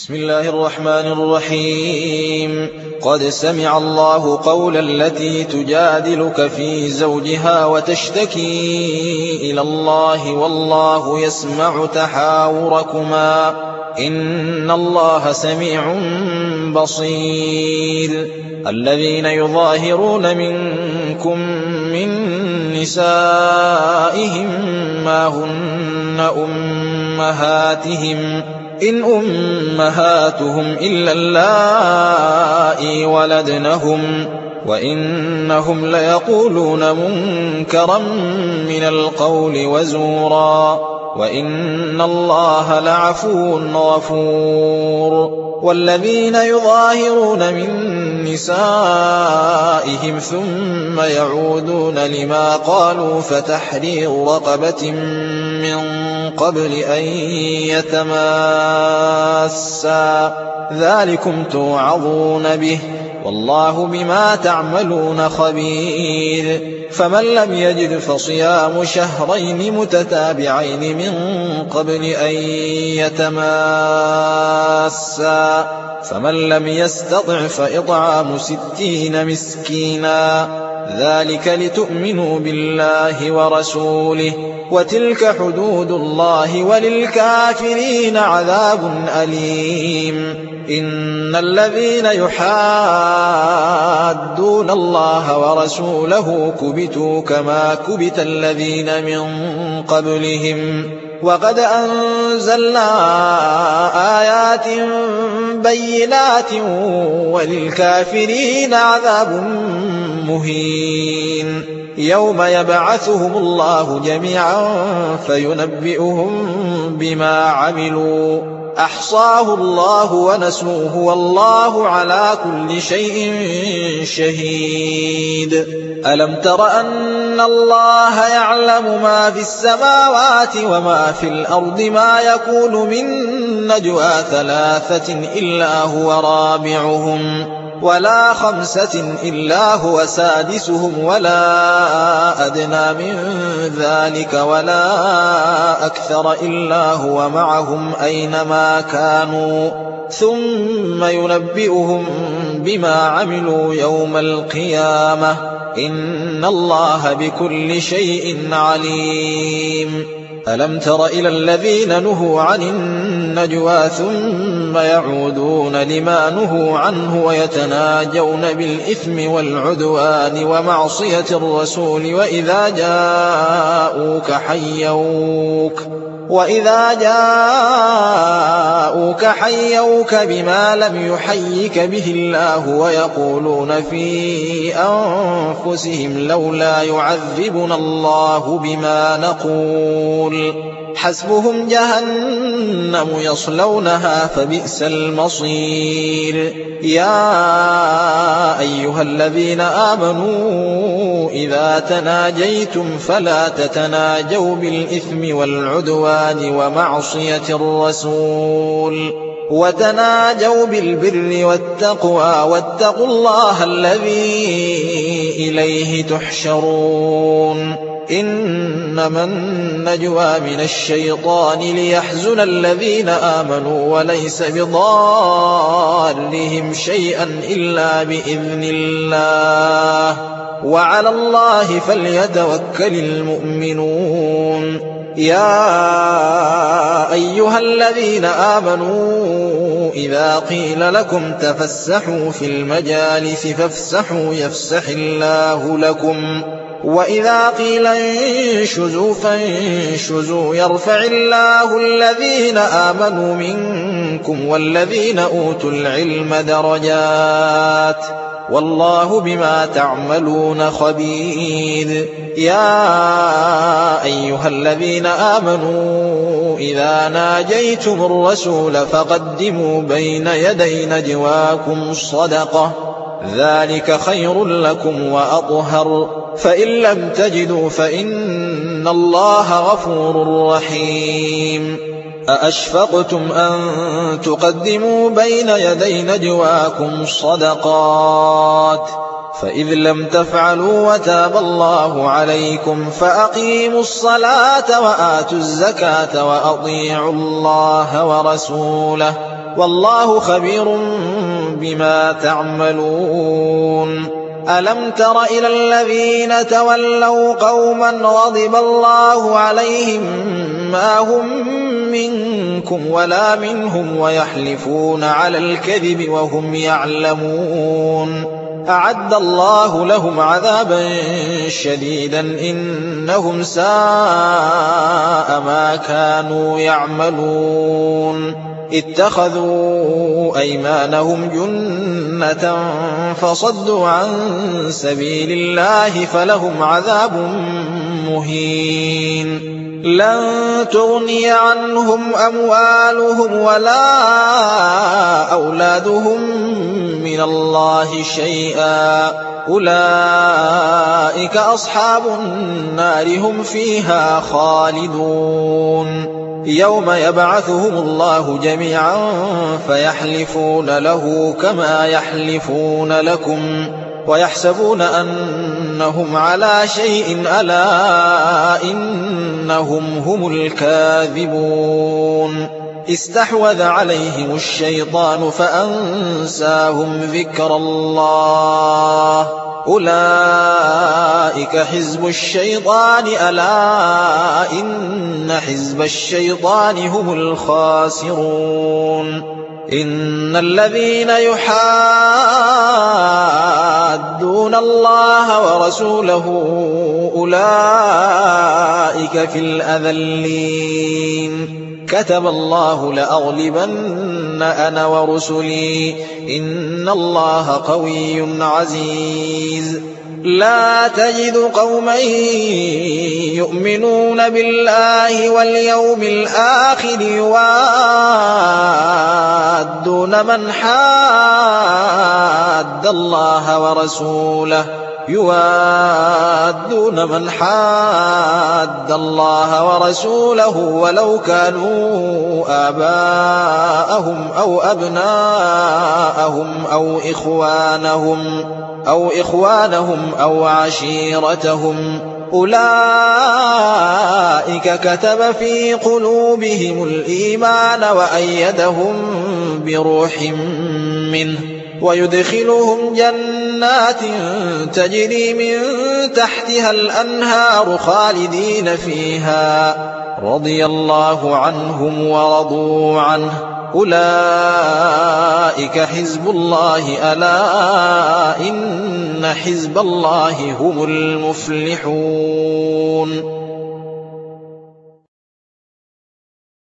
بسم الله الرحمن الرحيم. قد سمع الله قول التي تجادلك في زوجها وتشتكي إلى الله والله يسمع تحاوركما إن الله سميع بصير. الذين يظاهرون منكم من نسائهم ما هن أمهاتهم إن أمهاتهم إلا اللائي ولدنهم وإنهم ليقولون منكرا من القول وزورا وإن الله لعفو غفور. والذين يظاهرون من نسائهم ثم يعودون لما قالوا فتحرير رقبة من قبل أن يتماسا ذلكم توعظون به والله بما تعملون خبير. فمن لم يجد فصيام شهرين متتابعين من قبل أن يتماسا فمن لم يستطع فإطعام 60 مسكينا ذلك لتؤمنوا بالله ورسوله وتلك حدود الله وللكافرين عذاب أليم. إن الذين يحادون الله ورسوله كبتوا كما كبت الذين من قبلهم وقد أنزلنا آيات بينات وللكافرين عذاب مهين. يوم يبعثهم الله جميعا فينبئهم بما عملوا أحصاه الله ونسوه والله على كل شيء شهيد. ألم تر أن الله يعلم ما في السماوات وما في الأرض ما يكون من نجوى 3 إلا هو رابعهم ولا 5 إلا هو سادسهم ولا أدنى من ذلك ولا أكثر إلا هو معهم أينما كانوا ثم ينبئهم بما عملوا يوم القيامة إن الله بكل شيء عليم. ألم تر إلى الذين نهوا عن النجوى ثم يعودون لما نهوا عنه ويتناجون بالإثم والعدوان ومعصية الرسول وإذا جاءوك حيوك بما لم يحيك به الله ويقولون في أنفسهم لولا يعذبنا الله بما نقول حسبهم جهنم يصلونها فبئس المصير. يا أيها الذين آمنوا إذا تناجيتم فلا تتناجوا بالإثم والعدوان ومعصية الرسول وتناجوا بالبر والتقوى واتقوا الله الذي إليه تحشرون. إنما النجوى من الشيطان ليحزن الذين آمنوا وليس بضارهم شيئا إلا بإذن الله وعلى الله فليتوكل المؤمنون. يا أيها الذين آمنوا إذا قيل لكم تفسحوا في المجالس فافسحوا يفسح الله لكم وإذا قيل انشزوا فانشزوا يرفع الله الذين آمنوا منكم والذين أوتوا العلم درجات والله بما تعملون خبير. يا أيها الذين آمنوا إذا ناجيتم الرسول فقدموا بين يدي نجواكم الصدقة ذلك خير لكم وأطهر فإن لم تجدوا فإن الله غفور رحيم. أأشفقتم أن تقدموا بين يدي نجواكم الصدقات فإذ لم تفعلوا وتاب الله عليكم فأقيموا الصلاة وآتوا الزكاة وأطيعوا الله ورسوله والله خبير بما تعملون ألم تر إلى الذين تولوا قوما غضب الله عليهم ما هم منكم ولا منهم ويحلفون على الكذب وهم يعلمون أعد الله لهم عذابا شديدا إنهم ساء ما كانوا يعملون اتخذوا أيمانهم جنة فصدوا عن سبيل الله فلهم عذاب مهين لن تغني عنهم أموالهم ولا أولادهم من الله شيئا أولئك أصحاب النار هم فيها خالدون يوم يبعثهم الله جميعا فيحلفون له كما يحلفون لكم ويحسبون أنهم على شيء ألا إنهم هم الكاذبون استحوذ عليهم الشيطان فأنساهم ذكر الله أولئك حزب الشيطان ألا إن حزب الشيطان هم الخاسرون إن الذين يحادون الله ورسوله أولئك في الأذلين كتب الله لأغلبن أنا ورسلي إن الله قوي عزيز لا تجد قوما يؤمنون بالله واليوم الآخر يوادون من حاد الله ورسوله ولو كانوا آباءهم أو أبناءهم أو إخوانهم أو عشيرتهم أولئك كتب في قلوبهم الإيمان وأيدهم بروح منه ويدخلهم جنات تجري من تحتها الأنهار خالدين فيها رضي الله عنهم ورضوا عنه أولئك حزب الله ألا إن حزب الله هم المفلحون